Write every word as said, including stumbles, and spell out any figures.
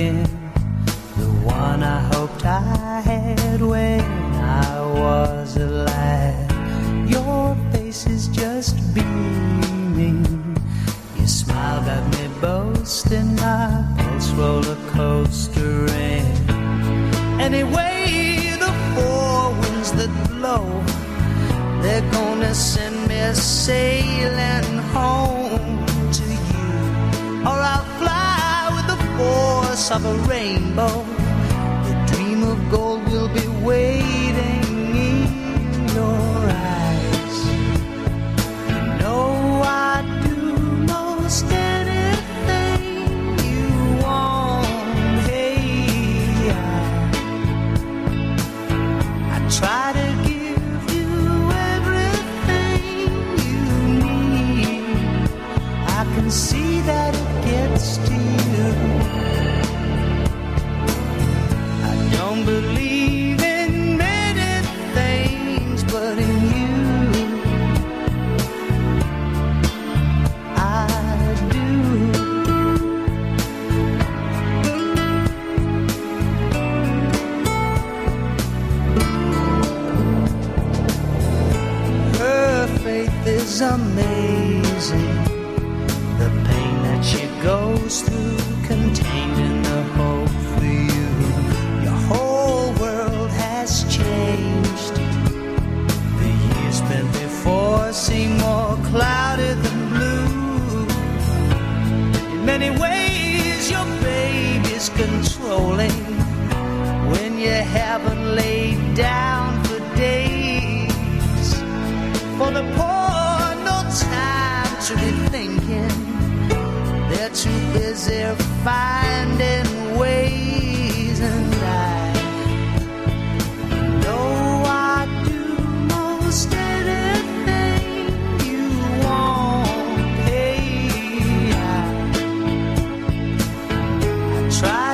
again, the one I hoped I had when I was a lad. Your face is just beaming, your smile got me boasting, my pulse roller coastering. Anyway, the four winds that blow, they're gonna send me sailing home to you, or I'll fly with the force of a rainbow. The dream of gold will be waiting in your eyes. You know I'd do most anything you want. Hey, I, I try to give you everything you need. I can see that it gets to you. I don't believe in many things, but in you I do. Her faith is amazing, the pain that she goes through, contained in the hope for you. Your whole world has changed. The years spent before seem more clouded than blue. In many ways your baby's controlling when you haven't laid down for days. For the poor, no time to be thinking, they're too busy finding ways. And I know I'd do most anything you want. Hey, I, I try